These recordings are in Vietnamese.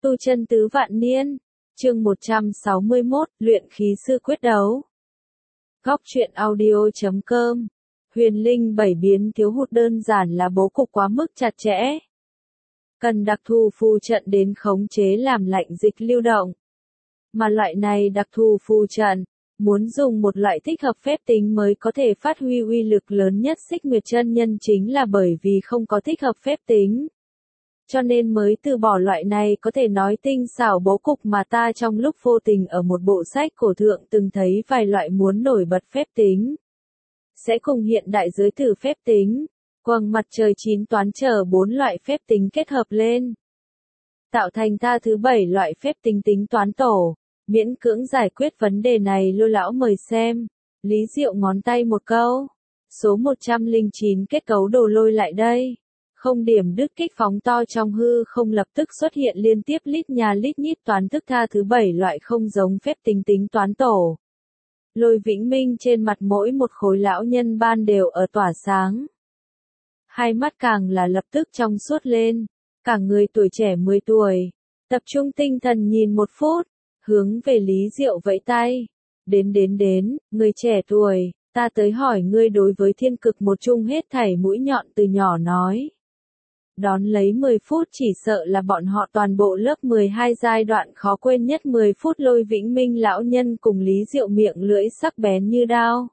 Tu chân tứ vạn niên, chương 161, luyện khí sư quyết đấu. Góc truyện audio.com. Huyền linh bảy biến thiếu hụt đơn giản là bố cục quá mức chặt chẽ. Cần đặc thù phù trận đến khống chế làm lạnh dịch lưu động. Mà loại này đặc thù phù trận, muốn dùng một loại thích hợp phép tính mới có thể phát huy uy lực lớn nhất Xích Nguyệt chân nhân chính là bởi vì không có thích hợp phép tính. Cho nên mới từ bỏ loại này có thể nói tinh xảo bố cục mà ta trong lúc vô tình ở một bộ sách cổ thượng từng thấy vài loại muốn nổi bật phép tính. Sẽ cùng hiện đại giới thử phép tính, quầng mặt trời 9 toán chờ 4 loại phép tính kết hợp lên. Tạo thành ta thứ 7 loại phép tính tính toán tổ, miễn cưỡng giải quyết vấn đề này Lô lão mời xem. Lý Diệu ngón tay một câu. Số 109 kết cấu đồ lôi lại đây. Không điểm đứt kích phóng to trong hư không lập tức xuất hiện liên tiếp lít nhà lít nhít toán thức tha thứ 7 loại không giống phép tính tính toán tổ. Lôi Vĩnh Minh trên mặt mỗi một khối lão nhân ban đều ở tỏa sáng. Hai mắt càng là lập tức trong suốt lên, cả người tuổi trẻ 10 tuổi, tập trung tinh thần nhìn một phút, hướng về Lý Diệu vẫy tay. Đến, người trẻ tuổi, ta tới hỏi ngươi đối với thiên cực một chung hết thảy mũi nhọn từ nhỏ nói. Đón lấy 10 phút chỉ sợ là bọn họ toàn bộ lớp 12 giai đoạn khó quên nhất 10 phút Lôi Vĩnh Minh lão nhân cùng Lý Diệu miệng lưỡi sắc bén như đao.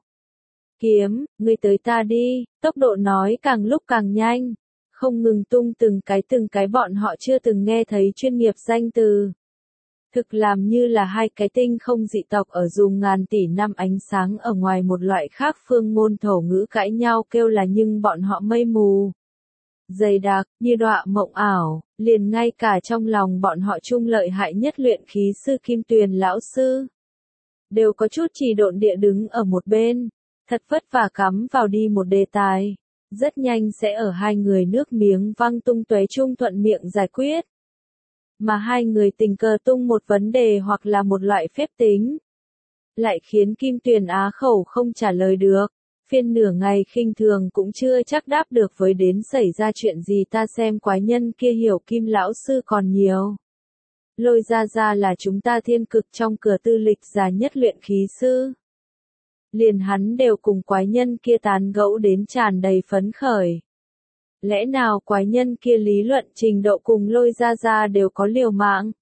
Kiếm, ngươi tới ta đi, tốc độ nói càng lúc càng nhanh, không ngừng tung từng cái bọn họ chưa từng nghe thấy chuyên nghiệp danh từ. Thực làm như là hai cái tinh không dị tộc ở dùng ngàn tỷ năm ánh sáng ở ngoài một loại khác phương ngôn thổ ngữ cãi nhau kêu là nhưng bọn họ mây mù. Dày đặc, như đọa mộng ảo, liền ngay cả trong lòng bọn họ chung lợi hại nhất luyện khí sư Kim Tuyền lão sư. Đều có chút trì độn địa đứng ở một bên, thật vất vả cắm vào đi một đề tài. Rất nhanh sẽ ở hai người nước miếng văng tung tóe chung thuận miệng giải quyết. Mà hai người tình cờ tung một vấn đề hoặc là một loại phép tính. Lại khiến Kim Tuyền á khẩu không trả lời được. Phiên nửa ngày khinh thường cũng chưa chắc đáp được với đến xảy ra chuyện gì ta xem quái nhân kia hiểu Kim lão sư còn nhiều. Lôi ra là chúng ta thiên cực trong cửa tư lịch già nhất luyện khí sư. Liền hắn đều cùng quái nhân kia tán gẫu đến tràn đầy phấn khởi. Lẽ nào quái nhân kia lý luận trình độ cùng Lôi ra đều có liều mạng?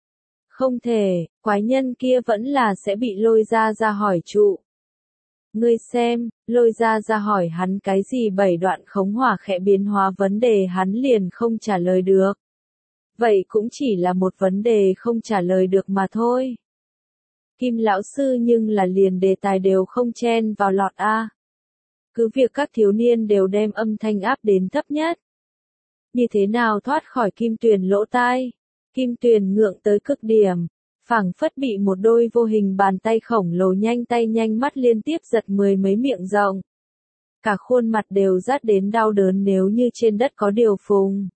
Không thể, quái nhân kia vẫn là sẽ bị Lôi ra hỏi trụ. Ngươi xem, Lôi ra hỏi hắn cái gì 7 đoạn khống hỏa khẽ biến hóa vấn đề hắn liền không trả lời được. Vậy cũng chỉ là một vấn đề không trả lời được mà thôi. Kim lão sư nhưng là liền đề tài đều không chen vào lọt a. Cứ việc các thiếu niên đều đem âm thanh áp đến thấp nhất. Như thế nào thoát khỏi Kim Tuyền lỗ tai? Kim Tuyền ngượng tới cực điểm, phảng phất bị một đôi vô hình bàn tay khổng lồ nhanh tay nhanh mắt liên tiếp giật 10 mấy miệng rộng. Cả khuôn mặt đều rát đến đau đớn nếu như trên đất có điều phùng.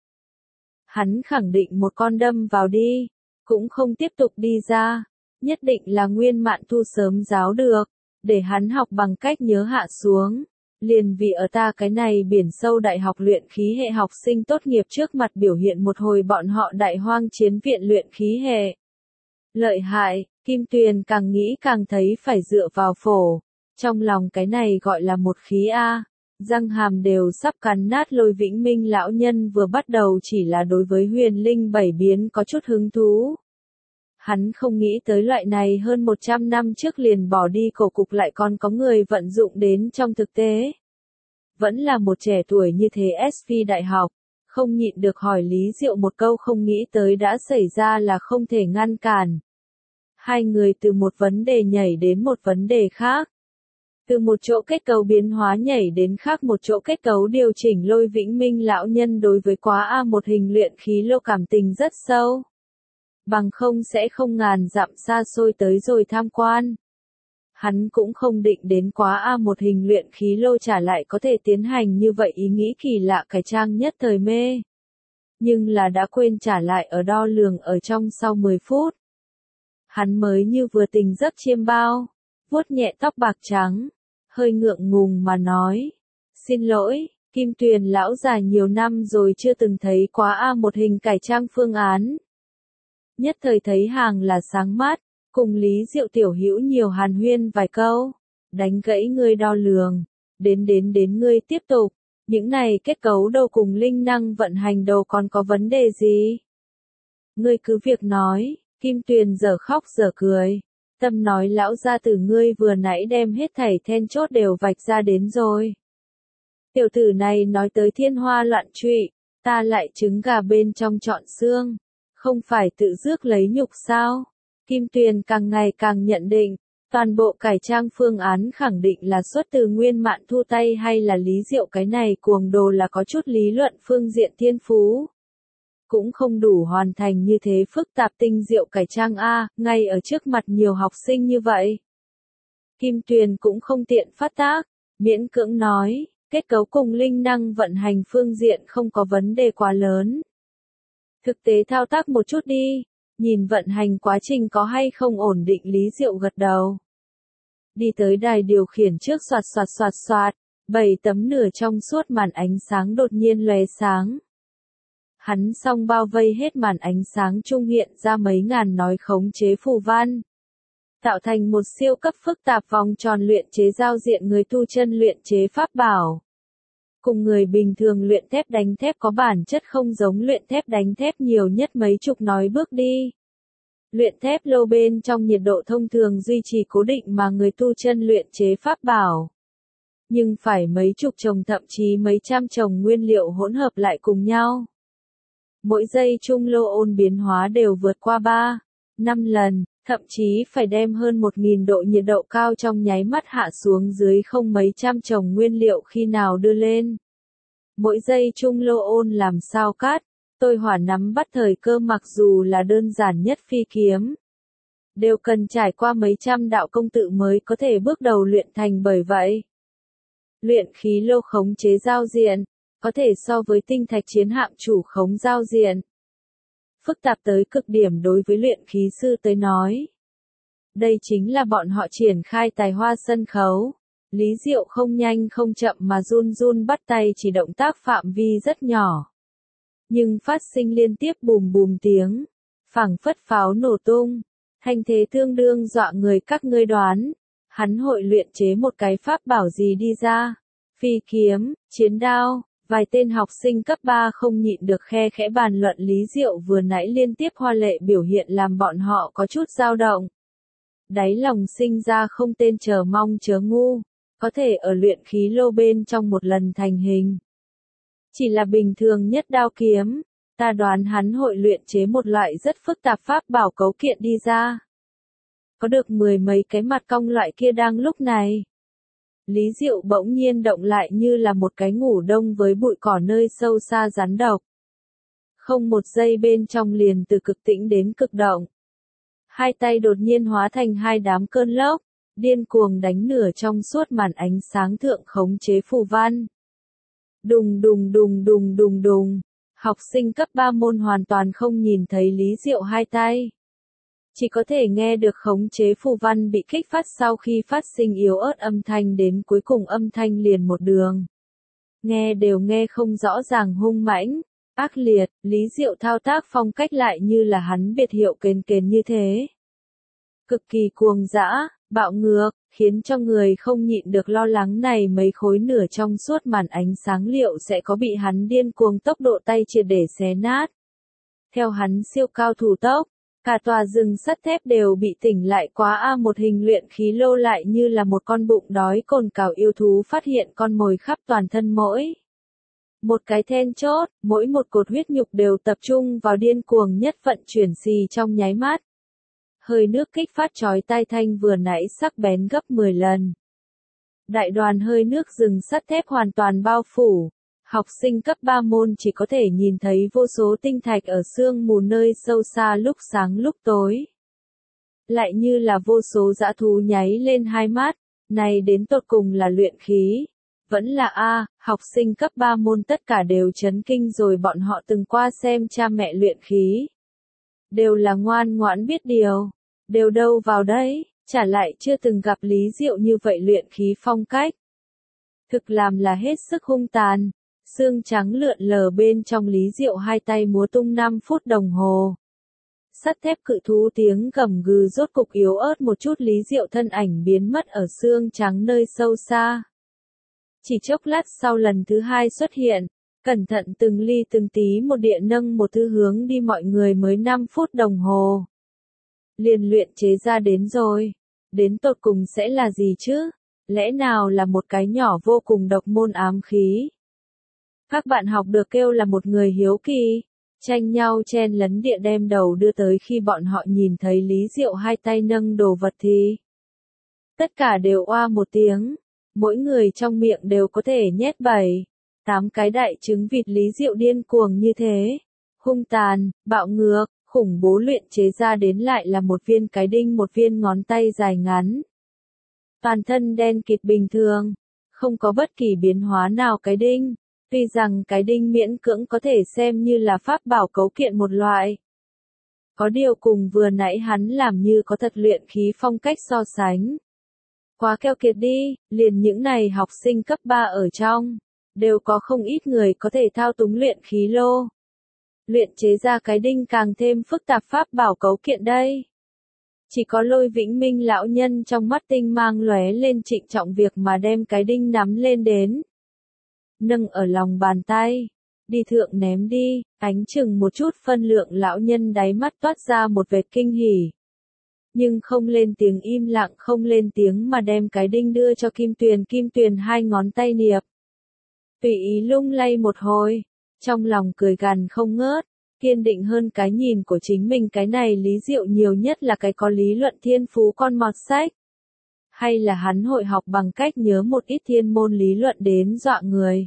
Hắn khẳng định một con đâm vào đi, cũng không tiếp tục đi ra. Nhất định là Nguyên Mạn Thu sớm giáo được, để hắn học bằng cách nhớ hạ xuống. Liền vì ở ta cái này biển sâu đại học luyện khí hệ học sinh tốt nghiệp trước mặt biểu hiện một hồi bọn họ đại hoang chiến viện luyện khí hệ. Lợi hại, Kim Tuyền càng nghĩ càng thấy phải dựa vào phổ. Trong lòng cái này gọi là một khí A. Răng hàm đều sắp cắn nát Lôi Vĩnh Minh lão nhân vừa bắt đầu chỉ là đối với huyền linh bảy biến có chút hứng thú. Hắn không nghĩ tới loại này hơn 100 năm trước liền bỏ đi cổ cục lại còn có người vận dụng đến trong thực tế. Vẫn là một trẻ tuổi như thế SV đại học, không nhịn được hỏi Lý Diệu một câu không nghĩ tới đã xảy ra là không thể ngăn cản. Hai người từ một vấn đề nhảy đến một vấn đề khác. Từ một chỗ kết cấu biến hóa nhảy đến khác một chỗ kết cấu điều chỉnh Lôi Vĩnh Minh lão nhân đối với quá A một hình luyện khí lô cảm tình rất sâu. Bằng không sẽ không ngàn dặm xa xôi tới rồi tham quan. Hắn cũng không định đến quá A một hình luyện khí lô trả lại có thể tiến hành như vậy ý nghĩ kỳ lạ cải trang nhất thời mê. Nhưng là đã quên trả lại ở đo lường ở trong sau 10 phút. Hắn mới như vừa tỉnh giấc chiêm bao, vuốt nhẹ tóc bạc trắng, hơi ngượng ngùng mà nói. Xin lỗi, Kim Tuyền lão già nhiều năm rồi chưa từng thấy quá A một hình cải trang phương án. Nhất thời thấy hàng là sáng mắt, cùng Lý Diệu tiểu hữu nhiều hàn huyên vài câu, đánh gãy ngươi đo lường, đến ngươi tiếp tục, những này kết cấu đầu cùng linh năng vận hành đầu còn có vấn đề gì? Ngươi cứ việc nói, Kim Tuyền giờ khóc giờ cười, tâm nói lão gia tử ngươi vừa nãy đem hết thảy then chốt đều vạch ra đến rồi. Tiểu tử này nói tới thiên hoa loạn trụy, ta lại trứng gà bên trong trọn xương, không phải tự rước lấy nhục sao? Kim Tuyền càng ngày càng nhận định, toàn bộ cải trang phương án khẳng định là xuất từ Nguyên Mạn Thu tay hay là Lý Diệu cái này cuồng đồ là có chút lý luận phương diện thiên phú. Cũng không đủ hoàn thành như thế phức tạp tinh diệu cải trang A, ngay ở trước mặt nhiều học sinh như vậy. Kim Tuyền cũng không tiện phát tác, miễn cưỡng nói, kết cấu cùng linh năng vận hành phương diện không có vấn đề quá lớn. Thực tế thao tác một chút đi, nhìn vận hành quá trình có hay không ổn định. Lý Diệu gật đầu. Đi tới đài điều khiển trước xoạt, 7 tấm nửa trong suốt màn ánh sáng đột nhiên lóe sáng. Hắn song bao vây hết màn ánh sáng trung hiện ra mấy ngàn nói khống chế phù văn. Tạo thành một siêu cấp phức tạp vòng tròn luyện chế giao diện người tu chân luyện chế pháp bảo. Cùng người bình thường luyện thép đánh thép có bản chất không giống luyện thép đánh thép nhiều nhất mấy chục nói bước đi. Luyện thép lô bên trong nhiệt độ thông thường duy trì cố định mà người tu chân luyện chế pháp bảo. Nhưng phải mấy chục chồng thậm chí mấy trăm chồng nguyên liệu hỗn hợp lại cùng nhau. Mỗi giây chung lô ôn biến hóa đều vượt qua 3, 5 lần, thậm chí phải đem hơn 1000 độ nhiệt độ cao trong nháy mắt hạ xuống dưới không mấy trăm chồng nguyên liệu khi nào đưa lên. Mỗi giây chung lô ôn làm sao cắt, tôi hỏa nắm bắt thời cơ mặc dù là đơn giản nhất phi kiếm. Đều cần trải qua mấy trăm đạo công tự mới có thể bước đầu luyện thành bởi vậy. Luyện khí lô khống chế giao diện, có thể so với tinh thạch chiến hạm chủ khống giao diện. Phức tạp tới cực điểm đối với luyện khí sư tới nói. Đây chính là bọn họ triển khai tài hoa sân khấu. Lý Diệu không nhanh không chậm mà run run bắt tay chỉ động tác phạm vi rất nhỏ. Nhưng phát sinh liên tiếp bùm bùm tiếng, phảng phất pháo nổ tung, thanh thế tương đương dọa người. Các ngươi đoán, hắn hội luyện chế một cái pháp bảo gì đi ra? Phi kiếm, chiến đao. Vài tên học sinh cấp 3 không nhịn được khe khẽ bàn luận. Lý Diệu vừa nãy liên tiếp hoa lệ biểu hiện làm bọn họ có chút dao động. Đáy lòng sinh ra không tên chờ mong chớ ngu, có thể ở luyện khí lô bên trong một lần thành hình. Chỉ là bình thường nhất đao kiếm, ta đoán hắn hội luyện chế một loại rất phức tạp pháp bảo cấu kiện đi ra. Có được 10 mấy cái mặt cong loại kia đang lúc này. Lý Diệu bỗng nhiên động lại như là một cái ngủ đông với bụi cỏ nơi sâu xa rắn độc. Không một giây bên trong liền từ cực tĩnh đến cực động. Hai tay đột nhiên hóa thành hai đám cơn lốc, điên cuồng đánh nửa trong suốt màn ánh sáng thượng khống chế phù văn. Đùng đùng đùng đùng đùng đùng, học sinh cấp 3 môn hoàn toàn không nhìn thấy Lý Diệu hai tay. Chỉ có thể nghe được khống chế phù văn bị kích phát sau khi phát sinh yếu ớt âm thanh đến cuối cùng âm thanh liền một đường. Nghe đều nghe không rõ ràng hung mãnh, ác liệt, Lý Diệu thao tác phong cách lại như là hắn biệt hiệu kền kền như thế. Cực kỳ cuồng dã, bạo ngược, khiến cho người không nhịn được lo lắng này mấy khối nửa trong suốt màn ánh sáng liệu sẽ có bị hắn điên cuồng tốc độ tay triệt để xé nát. Theo hắn siêu cao thủ tốc, cả tòa rừng sắt thép đều bị tỉnh lại quá một hình luyện khí lô lại như là một con bụng đói cồn cào yêu thú phát hiện con mồi khắp toàn thân mỗi. Một cái then chốt, mỗi một cột huyết nhục đều tập trung vào điên cuồng nhất vận chuyển xì trong nháy mắt. Hơi nước kích phát chói tai thanh vừa nãy sắc bén gấp 10 lần. Đại đoàn hơi nước rừng sắt thép hoàn toàn bao phủ. Học sinh cấp 3 môn chỉ có thể nhìn thấy vô số tinh thạch ở sương mù nơi sâu xa lúc sáng lúc tối. Lại như là vô số dã thú nháy lên hai mắt, này đến tột cùng là luyện khí. Vẫn là học sinh cấp 3 môn tất cả đều chấn kinh rồi bọn họ từng qua xem cha mẹ luyện khí. Đều là ngoan ngoãn biết điều, đều đâu vào đấy, trả lại chưa từng gặp Lý Diệu như vậy luyện khí phong cách. Thực làm là hết sức hung tàn. Xương trắng lượn lờ bên trong Lý Diệu hai tay múa tung 5 phút đồng hồ. Sắt thép cự thú tiếng gầm gừ rốt cục yếu ớt một chút, Lý Diệu thân ảnh biến mất ở xương trắng nơi sâu xa. Chỉ chốc lát sau lần thứ hai xuất hiện, cẩn thận từng ly từng tí một địa nâng một thứ hướng đi mọi người mới 5 phút đồng hồ. Liền luyện chế ra đến rồi. Đến tột cùng sẽ là gì chứ? Lẽ nào là một cái nhỏ vô cùng độc môn ám khí? Các bạn học được kêu là một người hiếu kỳ, tranh nhau chen lấn địa đem đầu đưa tới khi bọn họ nhìn thấy Lý Diệu hai tay nâng đồ vật thì tất cả đều oa một tiếng, mỗi người trong miệng đều có thể nhét 7-8 cái đại trứng vịt. Lý Diệu điên cuồng như thế, hung tàn, bạo ngược, khủng bố luyện chế ra đến lại là một viên cái đinh, một viên ngón tay dài ngắn. Toàn thân đen kịt bình thường, không có bất kỳ biến hóa nào. Cái đinh, tuy rằng cái đinh miễn cưỡng có thể xem như là pháp bảo cấu kiện một loại. Có điều cùng vừa nãy hắn làm như có thật luyện khí phong cách so sánh. Quá keo kiệt đi, liền những này học sinh cấp 3 ở trong, đều có không ít người có thể thao túng luyện khí lô. Luyện chế ra cái đinh càng thêm phức tạp pháp bảo cấu kiện đây. Chỉ có Lôi Vĩnh Minh lão nhân trong mắt tinh mang lóe lên, trịnh trọng việc mà đem cái đinh nắm lên đến. Nâng ở lòng bàn tay, đi thượng ném đi, ánh chừng một chút phân lượng. Lão nhân đáy mắt toát ra một vệt kinh hỉ. Nhưng không lên tiếng, im lặng không lên tiếng mà đem cái đinh đưa cho Kim Tuyền. Kim Tuyền hai ngón tay niệp, tùy ý lung lay một hồi, trong lòng cười gằn không ngớt, kiên định hơn cái nhìn của chính mình. Cái này Lý Diệu nhiều nhất là cái có lý luận thiên phú con mọt sách. Hay là hắn hội học bằng cách nhớ một ít thiên môn lý luận đến dọa người.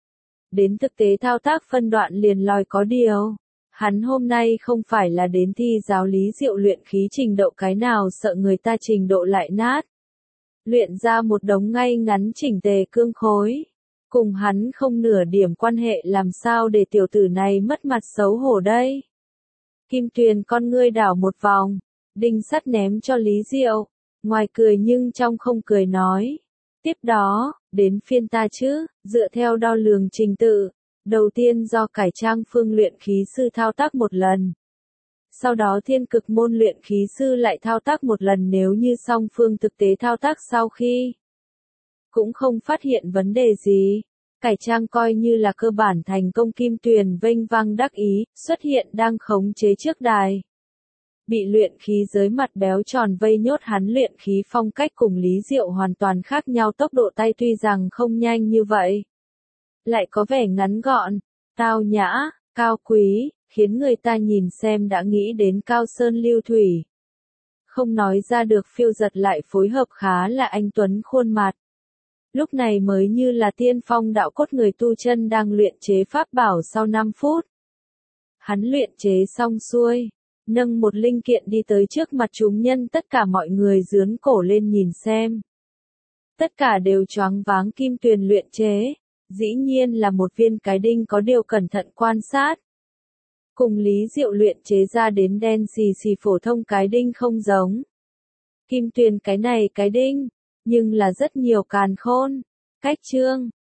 Đến thực tế thao tác phân đoạn liền lòi. Có điều, hắn hôm nay không phải là đến thi giáo. Lý Diệu luyện khí trình độ cái nào sợ người ta trình độ lại nát. Luyện ra một đống ngay ngắn chỉnh tề cương khối. Cùng hắn không nửa điểm quan hệ, làm sao để tiểu tử này mất mặt xấu hổ đây? Kim Tuyền con ngươi đảo một vòng, đinh sắt ném cho Lý Diệu, ngoài cười nhưng trong không cười nói. Tiếp đó, đến phiên ta chứ, dựa theo đo lường trình tự, đầu tiên do cải trang phương luyện khí sư thao tác một lần. Sau đó thiên cực môn luyện khí sư lại thao tác một lần. Nếu như song phương thực tế thao tác sau khi cũng không phát hiện vấn đề gì, cải trang coi như là cơ bản thành công. Kim Tuyền vênh vang đắc ý, xuất hiện đang khống chế trước đài. Bị luyện khí giới mặt béo tròn vây nhốt. Hắn luyện khí phong cách cùng Lý Diệu hoàn toàn khác nhau. Tốc độ tay tuy rằng không nhanh như vậy, lại có vẻ ngắn gọn, tao nhã, cao quý, khiến người ta nhìn xem đã nghĩ đến cao sơn lưu thủy. Không nói ra được phiêu giật lại phối hợp khá là anh tuấn khuôn mặt. Lúc này mới như là tiên phong đạo cốt người tu chân đang luyện chế pháp bảo. Sau 5 phút, hắn luyện chế xong xuôi, nâng một linh kiện đi tới trước mặt chúng nhân. Tất cả mọi người giương cổ lên nhìn xem. Tất cả đều choáng váng. Kim Tuyền luyện chế, dĩ nhiên là một viên cái đinh. Có điều cẩn thận quan sát, cùng Lý Diệu luyện chế ra đến đen xì xì phổ thông cái đinh không giống. Kim Tuyền cái này cái đinh, nhưng là rất nhiều càn khôn, cách trương,